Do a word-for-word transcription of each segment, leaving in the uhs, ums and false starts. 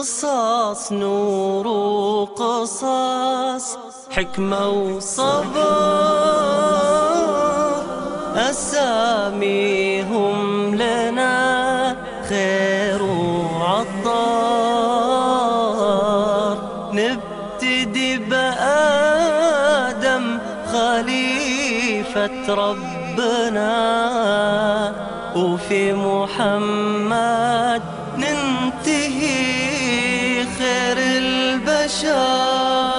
قصص نور وقصص حكمة وصبر، أساميهم لنا خير وعطار. نبتدي بآدم خليفة ربنا، وفي محمد ننتهي خير البشر.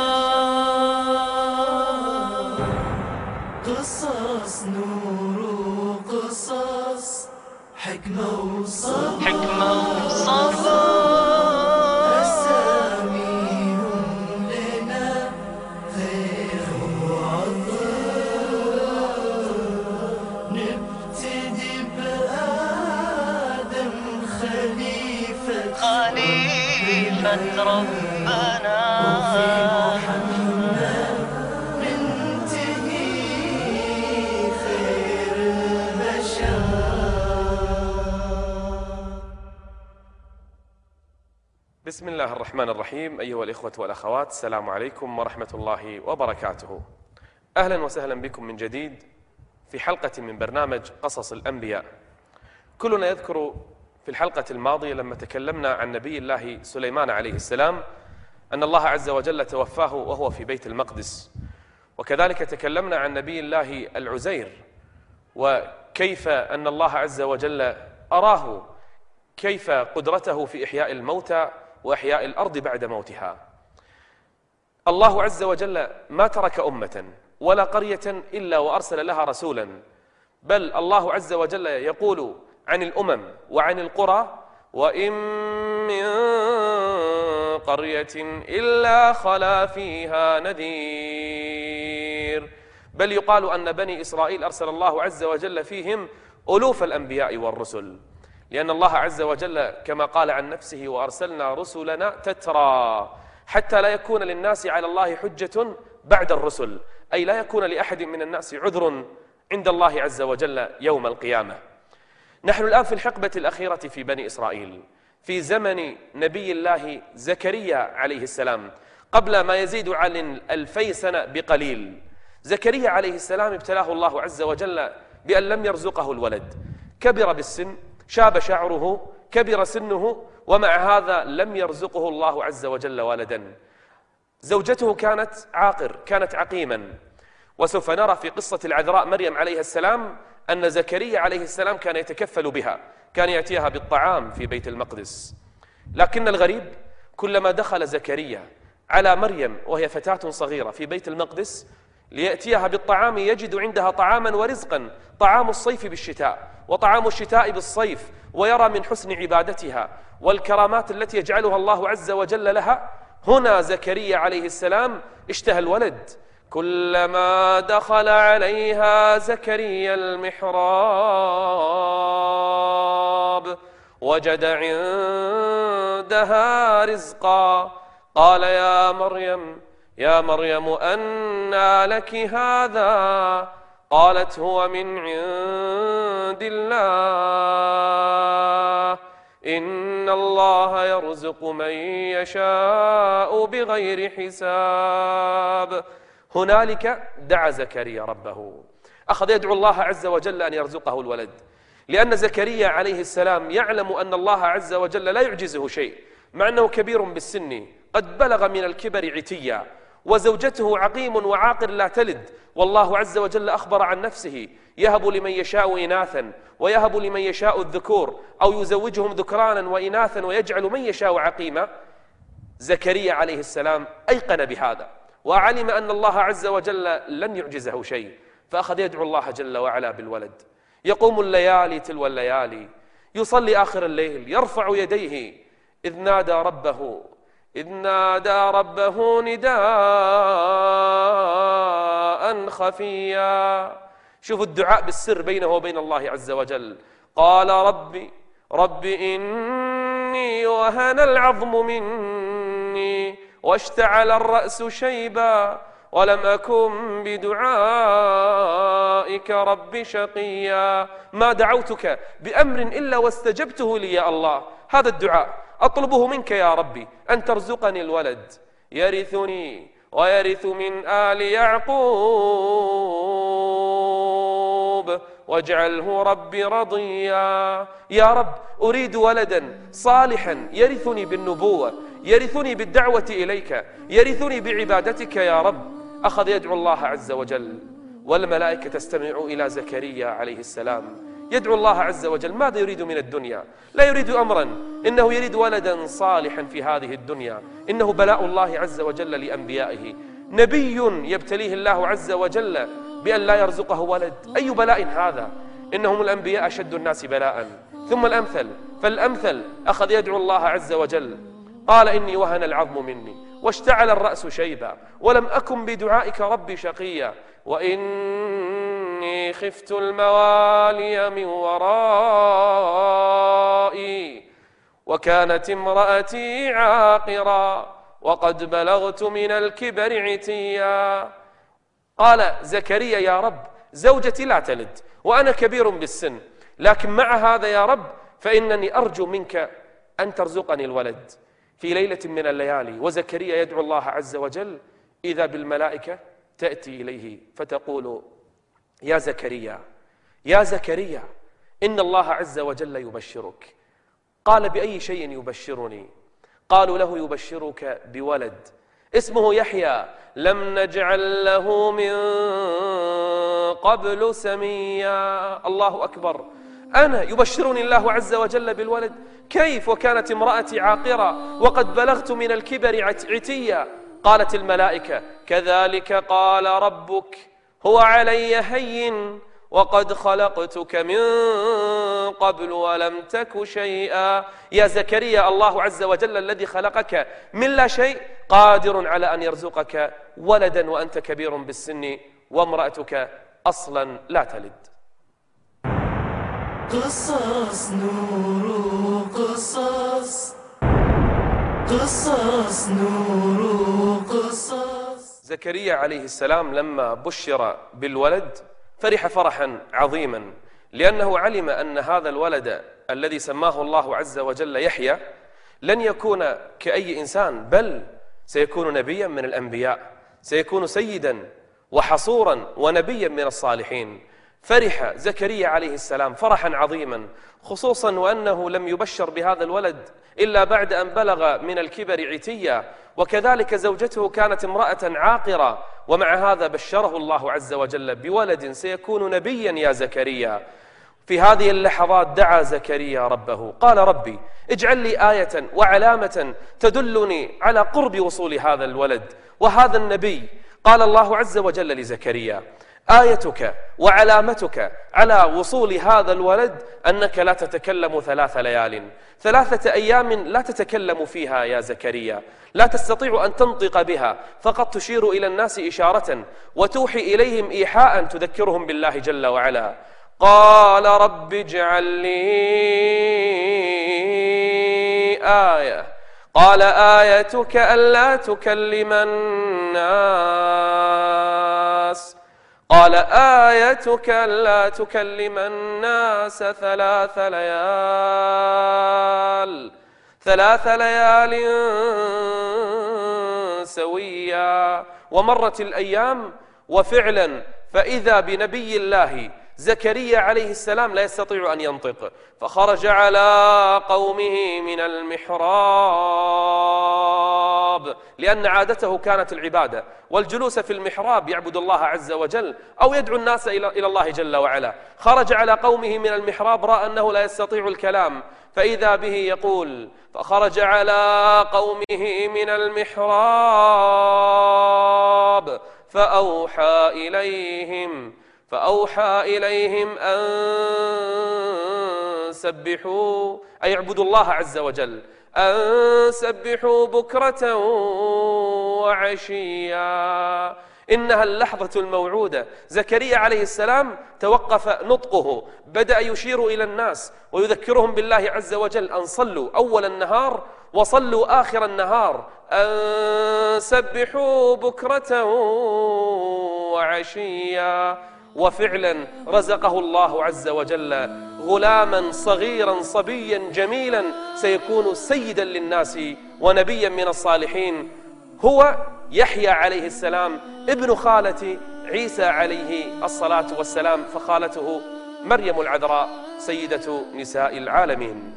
قصص نور وقصص حكمة وصبر، حكمة وصبر. أساميهم لنا خير وعطر. نبتدي بآدم خليفة خليفة ربنا، وفي محمد ننتهي خير البشر. بسم الله الرحمن الرحيم. أيها الإخوة والأخوات، السلام عليكم ورحمة الله وبركاته. أهلا وسهلا بكم من جديد في حلقة من برنامج قصص الأنبياء. كلنا يذكر في الحلقة الماضية لما تكلمنا عن نبي الله سليمان عليه السلام أن الله عز وجل توفاه وهو في بيت المقدس، وكذلك تكلمنا عن نبي الله العزير وكيف أن الله عز وجل أراه كيف قدرته في إحياء الموتى وإحياء الأرض بعد موتها. الله عز وجل ما ترك أمة ولا قرية إلا وأرسل لها رسولا، بل الله عز وجل يقول عن الأمم وعن القرى: وإن من قرية إلا خلا فيها نذير. بل يقال أن بني إسرائيل أرسل الله عز وجل فيهم ألوف الأنبياء والرسل، لأن الله عز وجل كما قال عن نفسه: وأرسلنا رسلنا تترى حتى لا يكون للناس على الله حجة بعد الرسل، أي لا يكون لأحد من الناس عذر عند الله عز وجل يوم القيامة. نحن الآن في الحقبة الأخيرة في بني إسرائيل، في زمن نبي الله زكريا عليه السلام، قبل ما يزيد عن ألفي سنة بقليل. زكريا عليه السلام ابتلاه الله عز وجل بأن لم يرزقه الولد، كبر بالسن، شاب شعره، كبر سنه، ومع هذا لم يرزقه الله عز وجل ولدا. زوجته كانت عاقر، كانت عقيما، وسوف نرى في قصة العذراء مريم عليه السلام أن زكريا عليه السلام كان يتكفل بها، كان يأتيها بالطعام في بيت المقدس. لكن الغريب كلما دخل زكريا على مريم وهي فتاة صغيرة في بيت المقدس ليأتيها بالطعام يجد عندها طعاما ورزقا، طعام الصيف بالشتاء وطعام الشتاء بالصيف، ويرى من حسن عبادتها والكرامات التي يجعلها الله عز وجل لها. هنا زكريا عليه السلام اشتهى الولد. كلما دخل عليها زكريا المحراب وجد عندها رزقا، قال: يا مريم يا مريم أنى لك هذا؟ قالت: هو من عند الله، إن الله يرزق من يشاء بغير حساب. هنالك دعا زكريا ربه، أخذ يدعو الله عز وجل أن يرزقه الولد، لأن زكريا عليه السلام يعلم أن الله عز وجل لا يعجزه شيء، مع أنه كبير بالسن قد بلغ من الكبر عتيا، وزوجته عقيم وعاقر لا تلد، والله عز وجل أخبر عن نفسه: يهب لمن يشاء إناثا ويهب لمن يشاء الذكور أو يزوجهم ذكرانا وإناثا ويجعل من يشاء عقيما. زكريا عليه السلام أيقن بهذا وعلم أن الله عز وجل لن يعجزه شيء، فأخذ يدعو الله جل وعلا بالولد. يقوم الليالي تلو الليالي، يصلي آخر الليل، يرفع يديه إذ نادى ربه إذ نادى ربه نداء خفيا. شوفوا الدعاء بالسر بينه وبين الله عز وجل. قال: ربي رب إني وهن العظم مني واشتعل الرأس شيبا ولم أكن بدعائك رب شقيا. ما دعوتك بأمر إلا واستجبته لي يا الله. هذا الدعاء أطلبه منك يا ربي أن ترزقني الولد يرثني ويرث من آل يعقوب واجعله ربي رضيا. يا رب أريد ولدا صالحا يرثني بالنبوة، يرثني بالدعوة إليك، يرثني بعبادتك يا رب. أخذ يدعو الله عز وجل، والملائكة تستمع إلى زكريا عليه السلام يدعو الله عز وجل. ماذا يريد من الدنيا؟ لا يريد أمرا، إنه يريد ولدا صالحا في هذه الدنيا. إنه بلاء الله عز وجل لأنبيائه. نبي يبتليه الله عز وجل بأن لا يرزقه ولد، أي بلاء هذا؟ إنهم الأنبياء أشد الناس بلاء ثم الأمثل فالأمثل. أخذ يدعو الله عز وجل، قال إني وهن العظم مني واشتعل الرأس شيبا ولم أكن بدعائك ربي شقيا وإني خفت الموالي من ورائي وكانت امرأتي عاقرا وقد بلغت من الكبر عتيا. قال زكريا يا رب زوجتي لا تلد وأنا كبير بالسن، لكن مع هذا يا رب فإنني أرجو منك أن ترزقني الولد. في ليلة من الليالي وزكريا يدعو الله عز وجل، إذا بالملائكة تأتي إليه فتقول يا زكريا يا زكريا إن الله عز وجل يبشرك. قال بأي شيء يبشرني؟ قالوا له يبشرك بولد اسمه يحيى لم نجعل له من قبل سميا. الله أكبر، أنا يبشرني الله عز وجل بالولد؟ كيف وكانت امرأتي عاقرة وقد بلغت من الكبر عتيا؟ قالت الملائكة كذلك قال ربك هو علي هين وقد خلقتك من قبل ولم تك شيئا. يا زكريا الله عز وجل الذي خلقك من لا شيء قادر على أن يرزقك ولدا وأنت كبير بالسن وامرأتك أصلا لا تلد. قصص نور قصص قصص نور قصص. زكريا عليه السلام لما بشر بالولد فرح فرحا عظيما، لأنه علم أن هذا الولد الذي سماه الله عز وجل يحيى لن يكون كأي إنسان، بل سيكون نبيا من الأنبياء، سيكون سيدا وحصورا ونبيا من الصالحين. فرح زكريا عليه السلام فرحا عظيما، خصوصا وأنه لم يبشر بهذا الولد إلا بعد أن بلغ من الكبر عتيا، وكذلك زوجته كانت امرأة عاقرة، ومع هذا بشره الله عز وجل بولد سيكون نبيا يا زكريا. في هذه اللحظات دعا زكريا ربه قال ربي اجعل لي آية وعلامة تدلني على قرب وصول هذا الولد وهذا النبي. قال الله عز وجل لزكريا آيتك وعلامتك على وصول هذا الولد أنك لا تتكلم ثلاث ليال، ثلاثة أيام لا تتكلم فيها يا زكريا، لا تستطيع أن تنطق بها، فقط تشير إلى الناس إشارة وتوحي إليهم إيحاء تذكرهم بالله جل وعلا. قال رب اجعل لي آية. قال آيتك ألا تكلم الناس قال آيتك ألا تكلم الناس ثلاث ليال ثلاث ليال سويا. ومرت الأيام وفعلا فإذا بنبي الله زكريا عليه السلام لا يستطيع أن ينطق، فخرج على قومه من المحراب، لأن عادته كانت العبادة والجلوس في المحراب يعبد الله عز وجل أو يدعو الناس إلى الله جل وعلا. خرج على قومه من المحراب، رأى أنه لا يستطيع الكلام، فإذا به يقول فخرج على قومه من المحراب فأوحى إليهم فأوحى إليهم أن سبحوا، أي اعبدوا الله عز وجل، أن سبحوا بكرة وعشيا. إنها اللحظة الموعودة. زكريا عليه السلام توقف نطقه، بدأ يشير إلى الناس ويذكرهم بالله عز وجل أن صلوا أول النهار وصلوا آخر النهار، أن سبحوا بكرة وعشيا. وفعلا رزقه الله عز وجل غلاما صغيرا صبيا جميلا سيكون سيدا للناس ونبيا من الصالحين، هو يحيى عليه السلام ابن خالة عيسى عليه الصلاة والسلام، فخالته مريم العذراء سيدة نساء العالمين.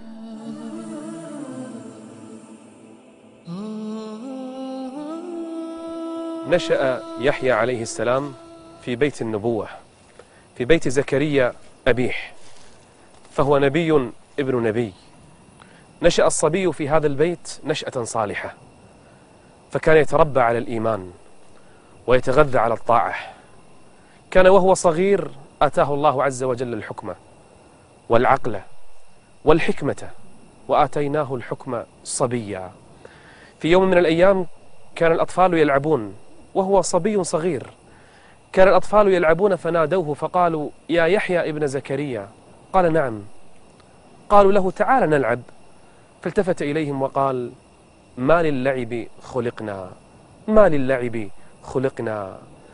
نشأ يحيى عليه السلام في بيت النبوة، في بيت زكريا أبيه، فهو نبي ابن نبي. نشأ الصبي في هذا البيت نشأة صالحة، فكان يتربى على الإيمان ويتغذى على الطاعة. كان وهو صغير آتاه الله عز وجل الحكمة والعقل والحكمة، وآتيناه الحكم صبيا. في يوم من الأيام كان الأطفال يلعبون وهو صبي صغير، كان الأطفال يلعبون فنادوه فقالوا: يا يحيى ابن زكريا. قال: نعم. قالوا له: تعال نلعب. فالتفت إليهم وقال: ما للعب خلقنا، ما للعب خلقنا،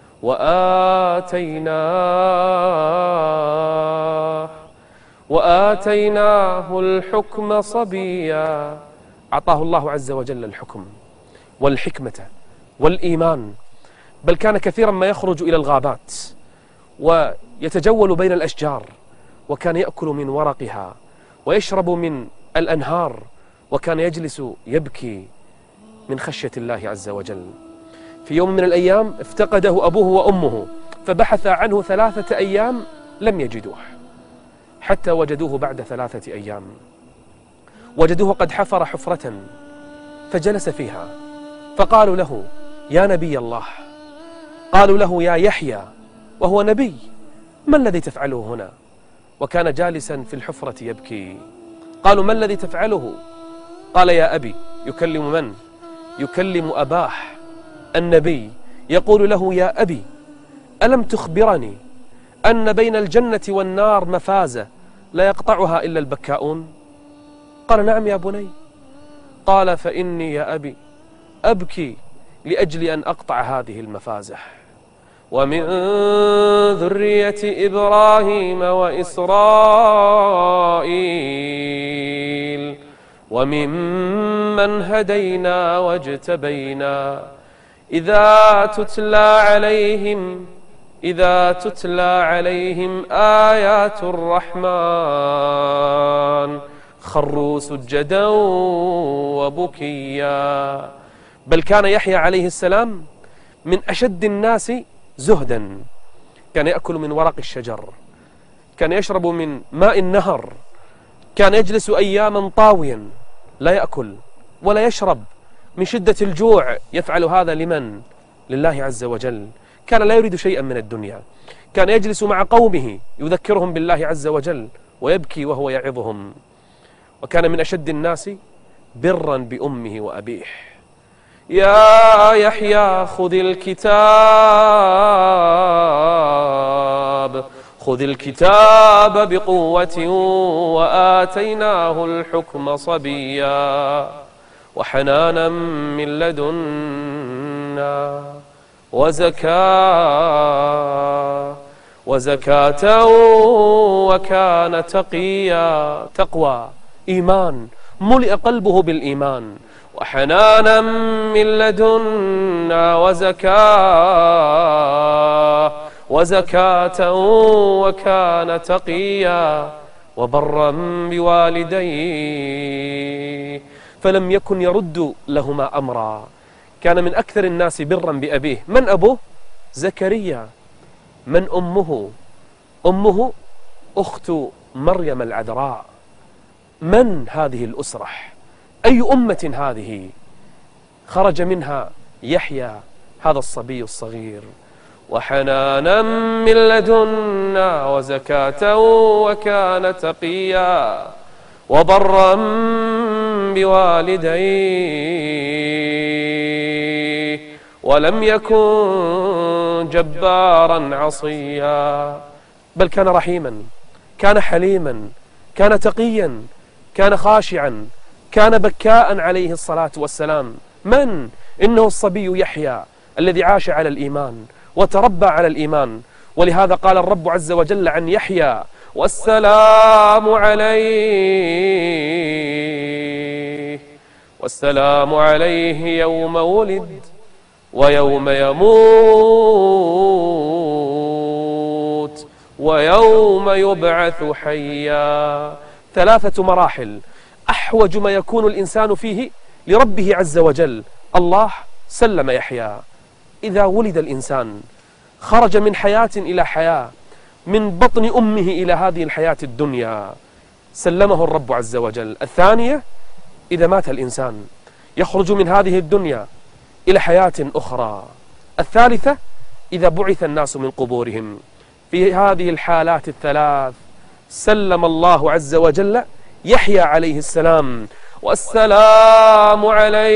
وآتيناه وآتيناه الحكم صبيا. أعطاه الله عز وجل الحكم والحكمة والإيمان، بل كان كثيرا ما يخرج إلى الغابات ويتجول بين الأشجار، وكان يأكل من ورقها ويشرب من الأنهار، وكان يجلس يبكي من خشية الله عز وجل. في يوم من الأيام افتقده أبوه وأمه، فبحث عنه ثلاثة أيام لم يجدوه، حتى وجدوه بعد ثلاثة أيام. وجدوه قد حفر حفرة فجلس فيها، فقالوا له: يا نبي الله. قالوا له: يا يحيى، وهو نبي، ما الذي تفعله هنا؟ وكان جالسا في الحفرة يبكي. قالوا: ما الذي تفعله؟ قال: يا أبي. يكلم من؟ يكلم أباه النبي، يقول له: يا أبي، ألم تخبرني أن بين الجنة والنار مفازة لا يقطعها إلا البكاؤون؟ قال: نعم يا بني. قال: فإني يا أبي أبكي لأجل أن أقطع هذه المفازة. ومن ذرية إبراهيم وإسرائيل وممن هدينا واجتبينا إذا تتلى عليهم إذا تتلى عليهم آيات الرحمن خروا سجدا وبكيا. بل كان يحيى عليه السلام من أشد الناس زهدا، كان يأكل من ورق الشجر، كان يشرب من ماء النهر، كان يجلس أياما طاويا لا يأكل ولا يشرب من شدة الجوع. يفعل هذا لمن؟ لله عز وجل. كان لا يريد شيئا من الدنيا، كان يجلس مع قومه يذكرهم بالله عز وجل ويبكي وهو يعظهم. وكان من أشد الناس برا بأمه وأبيه. يا يحيى خذ الكتاب خذ الكتاب بقوة وآتيناه الحكم صبيا وحنانا من لدنا وزكاة وزكاة وكان تقيا. تقوى، إيمان، ملئ قلبه بالإيمان. وحنانا من لدنا وزكاة وزكاة وكان تقيا وبرا بوالديه فلم يكن يرد لهما أمرا. كان من أكثر الناس برا بأبيه. من أبوه؟ زكريا. من أمه؟ أمه أخت مريم العذراء. من هذه الأسرة؟ أي أمة هذه؟ خرج منها يحيى هذا الصبي الصغير. وحنانا من لدنا وزكاة وكان تقيا وبرا بوالديه ولم يكن جبارا عصيا. بل كان رحيما، كان حليما، كان تقيا، كان خاشعا، كان بكاء عليه الصلاة والسلام. من؟ إنه الصبي يحيى الذي عاش على الإيمان وتربى على الإيمان. ولهذا قال الرب عز وجل عن يحيى: والسلام عليه والسلام عليه يوم ولد ويوم يموت ويوم يبعث حيا. ثلاثة مراحل أحوج ما يكون الإنسان فيه لربه عز وجل. الله سلم يحيى. إذا ولد الإنسان خرج من حياة إلى حياة، من بطن أمه إلى هذه الحياة الدنيا، سلمه الرب عز وجل. الثانية إذا مات الإنسان يخرج من هذه الدنيا إلى حياة أخرى. الثالثة إذا بعث الناس من قبورهم. في هذه الحالات الثلاث سلم الله عز وجل يحيى عليه السلام. والسلام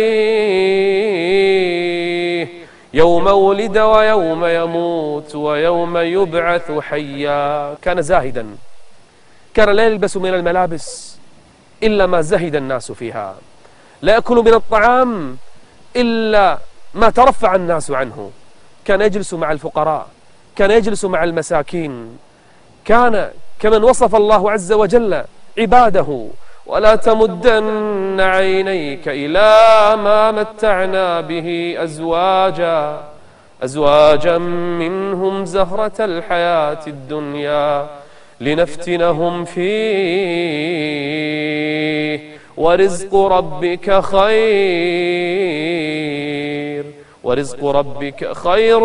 عليه يوم ولد ويوم يموت ويوم يبعث حيا. كان زاهدا، كان لا يلبس من الملابس إلا ما زهد الناس فيها، لا يأكل من الطعام إلا ما ترفع الناس عنه. كان يجلس مع الفقراء، كان يجلس مع المساكين، كان كمن وصف الله عز وجل عباده: ولا تمدن عينيك إلى ما متعنا به أزواجا أزواجا منهم زهرة الحياة الدنيا لنفتنهم فيه ورزق ربك خير ورزق ربك خير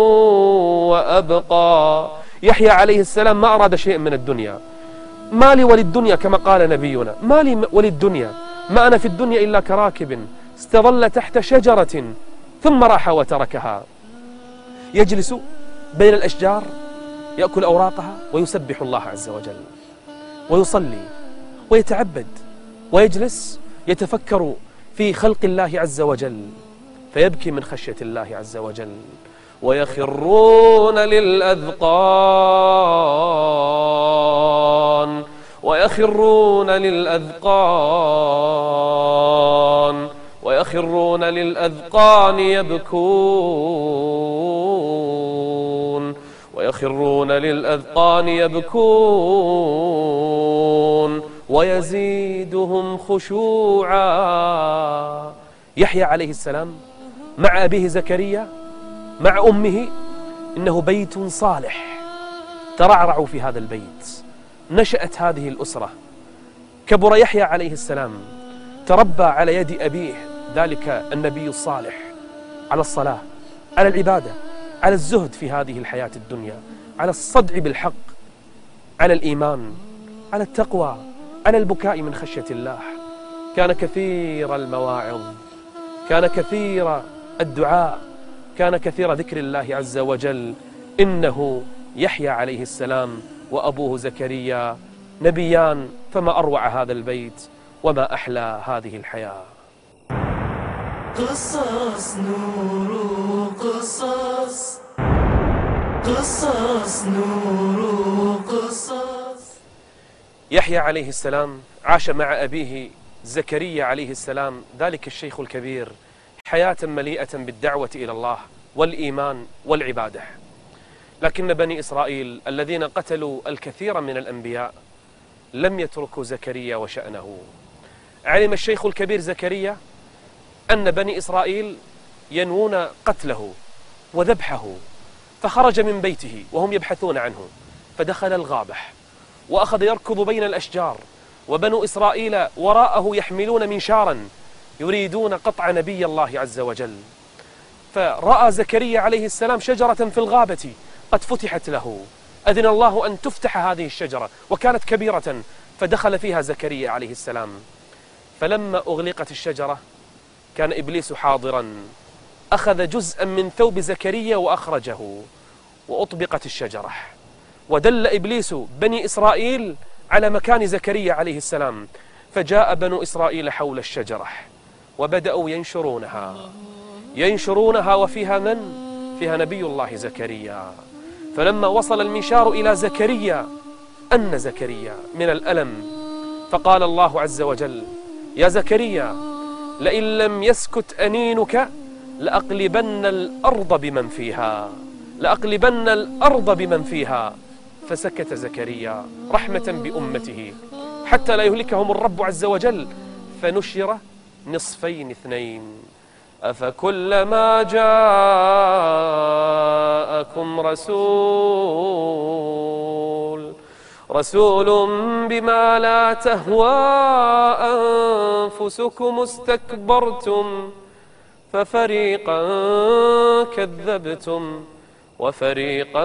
وأبقى. يحيى عليه السلام ما أراد شيئا من الدنيا. ما لي وللدنيا كما قال نبينا، ما لي وللدنيا، ما أنا في الدنيا إلا كراكب استظل تحت شجرة ثم راح وتركها. يجلس بين الأشجار يأكل أوراقها ويسبح الله عز وجل ويصلي ويتعبد ويجلس يتفكر في خلق الله عز وجل فيبكي من خشية الله عز وجل. ويخرون للأذقان ويخرون للأذقان ويخرون للأذقان يبكون ويخرون للأذقان يبكون ويزيدهم خشوعا. يحيى عليه السلام مع أبيه زكريا مع أمه إنه بيت صالح، ترعرعوا في هذا البيت، نشأت هذه الأسرة. كبر يحيى عليه السلام، تربى على يد أبيه ذلك النبي الصالح على الصلاة، على العبادة، على الزهد في هذه الحياة الدنيا، على الصدع بالحق، على الإيمان، على التقوى، على البكاء من خشية الله. كان كثير المواعظ، كان كثير الدعاء، كان كثير ذكر الله عز وجل. إنه يحيى عليه السلام وأبوه زكريا نبيان، فما أروع هذا البيت وما أحلى هذه الحياة. قصص نور قصص قصص نور قصص. يحيى عليه السلام عاش مع أبيه زكريا عليه السلام ذلك الشيخ الكبير حياة مليئة بالدعوة إلى الله والإيمان والعبادة. لكن بني إسرائيل الذين قتلوا الكثير من الأنبياء لم يتركوا زكريا وشأنه. علم الشيخ الكبير زكريا أن بني إسرائيل ينوون قتله وذبحه، فخرج من بيته وهم يبحثون عنه، فدخل الغابة وأخذ يركض بين الأشجار، وبنو إسرائيل وراءه يحملون منشارا يريدون قطع نبي الله عز وجل. فرأى زكريا عليه السلام شجرة في الغابة قد فتحت له، أذن الله أن تفتح هذه الشجرة وكانت كبيرة، فدخل فيها زكريا عليه السلام. فلما أغلقت الشجرة كان إبليس حاضرا، أخذ جزءا من ثوب زكريا وأخرجه وأطبقت الشجرة، ودل إبليس بني إسرائيل على مكان زكريا عليه السلام، فجاء بنو إسرائيل حول الشجرة وبدأوا ينشرونها ينشرونها وفيها من؟ فيها نبي الله زكريا. فلما وصل المنشار إلى زكريا أن زكريا من الألم، فقال الله عز وجل: يا زكريا لئن لم يسكت أنينك لأقلبن الأرض بمن فيها لأقلبن الأرض بمن فيها فسكت زكريا رحمة بأمته حتى لا يهلكهم الرب عز وجل، فنشر نصفين اثنين. أفكلما جاءكم رسول رسول بما لا تهوى أنفسكم استكبرتم ففريقا كذبتم وفريقا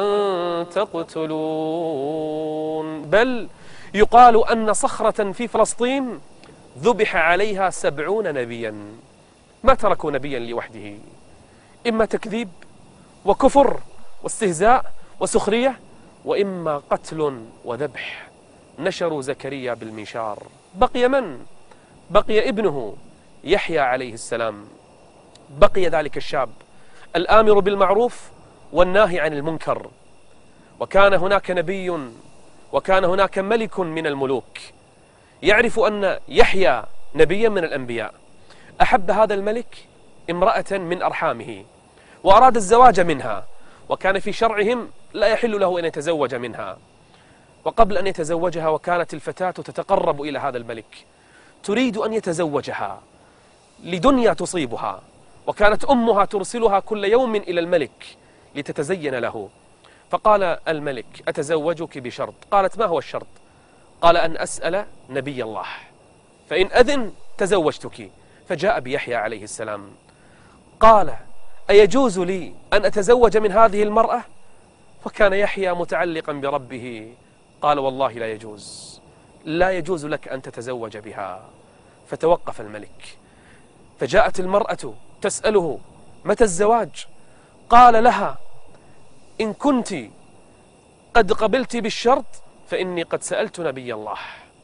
تقتلون. بل يقال أن صخرة في فلسطين ذبح عليها سبعون نبيا، ما تركوا نبيا لوحده، إما تكذيب وكفر واستهزاء وسخرية، وإما قتل وذبح. نشروا زكريا بالمنشار. بقي من؟ بقي ابنه يحيى عليه السلام. بقي ذلك الشاب الآمر بالمعروف والناهي عن المنكر. وكان هناك نبي وكان هناك ملك من الملوك يعرف أن يحيى نبيا من الأنبياء. أحب هذا الملك امرأة من أرحامه وأراد الزواج منها، وكان في شرعهم لا يحل له أن يتزوج منها. وقبل أن يتزوجها وكانت الفتاة تتقرب إلى هذا الملك تريد أن يتزوجها لدنيا تصيبها، وكانت أمها ترسلها كل يوم إلى الملك لتتزين له. فقال الملك: أتزوجك بشرط. قالت: ما هو الشرط؟ قال: أن أسأل نبي الله، فإن أذن تزوجتك. فجاء بيحيى عليه السلام. قال: أيجوز لي أن أتزوج من هذه المرأة؟ وكان يحيى متعلقا بربه. قال: والله لا يجوز، لا يجوز لك أن تتزوج بها. فتوقف الملك. فجاءت المرأة تسأله: متى الزواج؟ قال لها: إن كنت قد قبلت بالشرط فإني قد سألت نبي الله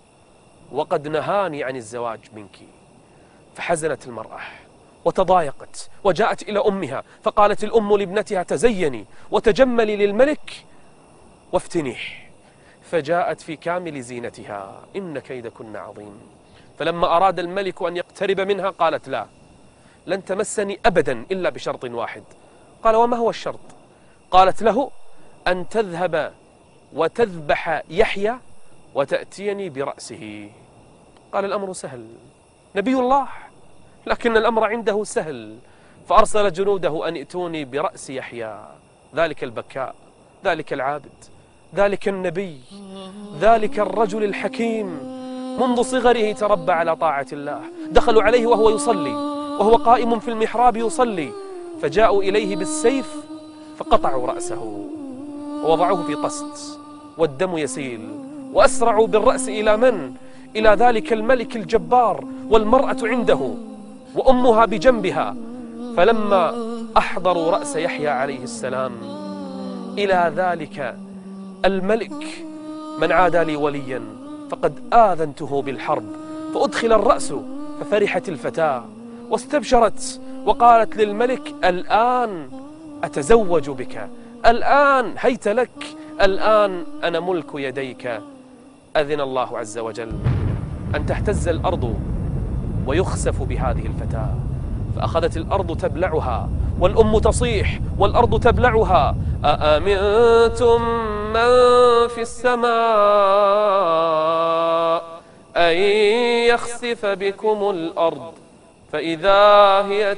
وقد نهاني عن الزواج منك. فحزنت المرأة وتضايقت وجاءت إلى أمها، فقالت الأم لابنتها: تزيني وتجملي للملك وافتنيه. فجاءت في كامل زينتها: إن كيدكن عظيم. فلما أراد الملك أن يقترب منها قالت: لا، لن تمسني أبدا إلا بشرط واحد. قال: وما هو الشرط؟ قالت له: أن تذهب وتذبح يحيى وتأتيني برأسه. قال: الأمر سهل، نبي الله، لكن الأمر عنده سهل. فأرسل جنوده أن ائتوني برأس يحيى، ذلك البكاء، ذلك العابد، ذلك النبي، ذلك الرجل الحكيم منذ صغره تربى على طاعة الله. دخلوا عليه وهو يصلي، وهو قائم في المحراب يصلي، فجاءوا إليه بالسيف فقطعوا رأسه ووضعوه في طست والدم يسيل، وأسرعوا بالرأس إلى من؟ إلى ذلك الملك الجبار، والمرأة عنده وأمها بجنبها. فلما أحضروا رأس يحيى عليه السلام إلى ذلك الملك: من عادى لي وليا فقد آذنته بالحرب. فأدخل الرأس، ففرحت الفتاة واستبشرت وقالت للملك: الآن أتزوج بك، الآن هيت لك، الآن أنا ملك يديك. أذن الله عز وجل أن تهتز الأرض ويخسف بهذه الفتاة، فأخذت الأرض تبلعها والأم تصيح والأرض تبلعها: أأمنتم من في السماء أن يخسف بكم الأرض فإذا هي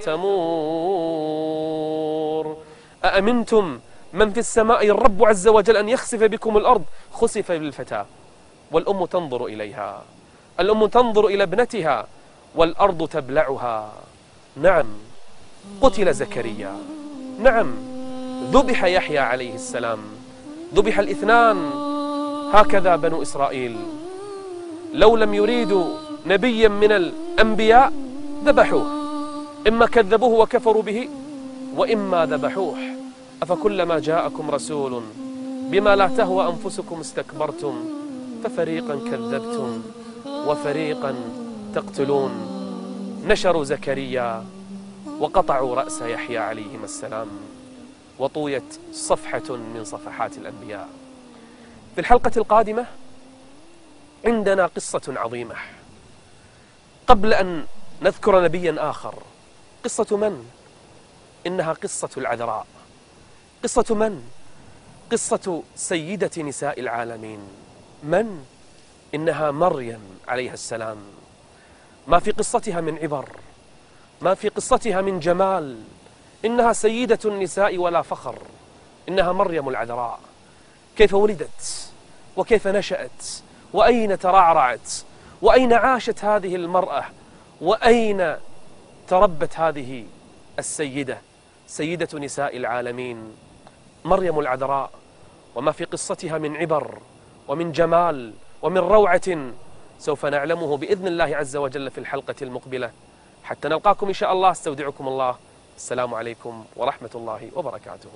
تمور. أأمنتم من في السماء، الرب عز وجل، أن يخسف بكم الأرض. خسف بالفتاة والأم تنظر إليها، الأم تنظر إلى ابنتها والأرض تبلعها. نعم، قتل زكريا، نعم، ذبح يحيى عليه السلام، ذبح الاثنان. هكذا بنو إسرائيل لو لم يريدوا نبيا من الأنبياء ذبحوه، إما كذبوه وكفروا به وإما ذبحوه. أفكلما جاءكم رسول بما لا تهوى أنفسكم استكبرتم ففريقا كذبتم وفريقا تقتلون. نشروا زكريا وقطعوا رأس يحيى عليهما السلام، وطويت صفحة من صفحات الأنبياء. في الحلقة القادمة عندنا قصة عظيمة. قبل أن نذكر نبيا آخر، قصة من؟ إنها قصة العذراء. قصة من؟ قصة سيدة نساء العالمين. من؟ إنها مريم عليها السلام. ما في قصتها من عبر، ما في قصتها من جمال. إنها سيدة النساء ولا فخر. إنها مريم العذراء. كيف ولدت وكيف نشأت وأين ترعرعت وأين عاشت هذه المرأة وأين تربت هذه السيدة، سيدة نساء العالمين مريم العذراء. وما في قصتها من عبر ومن جمال ومن روعة سوف نعلمه بإذن الله عز وجل في الحلقة المقبلة. حتى نلقاكم إن شاء الله، استودعكم الله. السلام عليكم ورحمة الله وبركاته.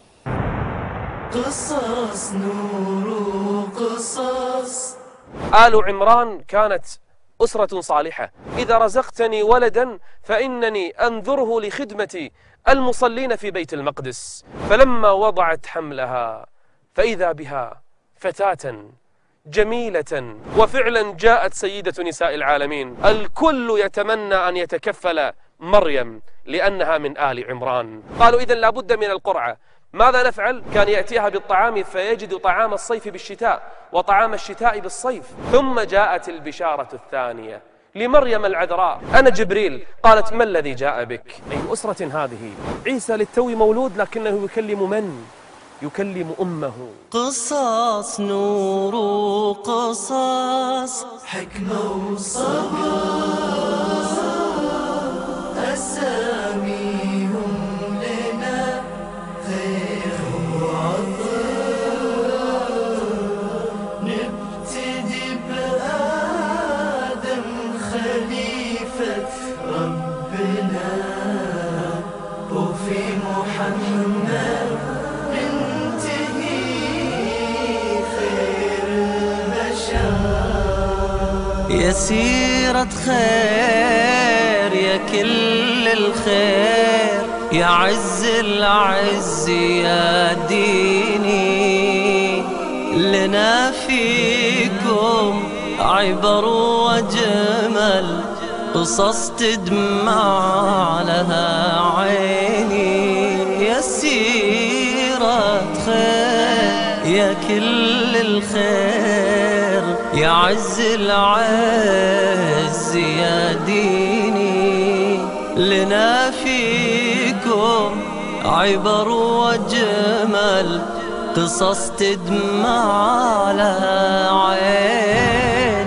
قصص نور قصص. آل عمران كانت أسرة صالحة. إذا رزقتني ولدا فإنني أنذره لخدمة المصلين في بيت المقدس. فلما وضعت حملها فإذا بها فتاة جميلة، وفعلا جاءت سيدة نساء العالمين. الكل يتمنى أن يتكفل مريم لأنها من آل عمران. قالوا إذن لابد من القرعة. ماذا نفعل؟ كان يأتيها بالطعام فيجد طعام الصيف بالشتاء وطعام الشتاء بالصيف. ثم جاءت البشارة الثانية لمريم العذراء: أنا جبريل. قالت: ما الذي جاء بك؟ أي أسرة هذه؟ عيسى للتو مولود لكنه يكلم من؟ يكلم أمه. قصص نور قصص، حكمة وصبر، أساميهم لنا خير وعطر. نبتدي بآدم خليفة ربنا، وفي محمد يا سيرة خير يا كل الخير، يا عز العز يا ديني. لنا فيكم عبر وجمل، قصص تدمع لها عيني. يا سيرة خير يا كل الخير، يا عز العز يا ديني. لنا فيكم عبر وجمل، قصص تدمع لها عين.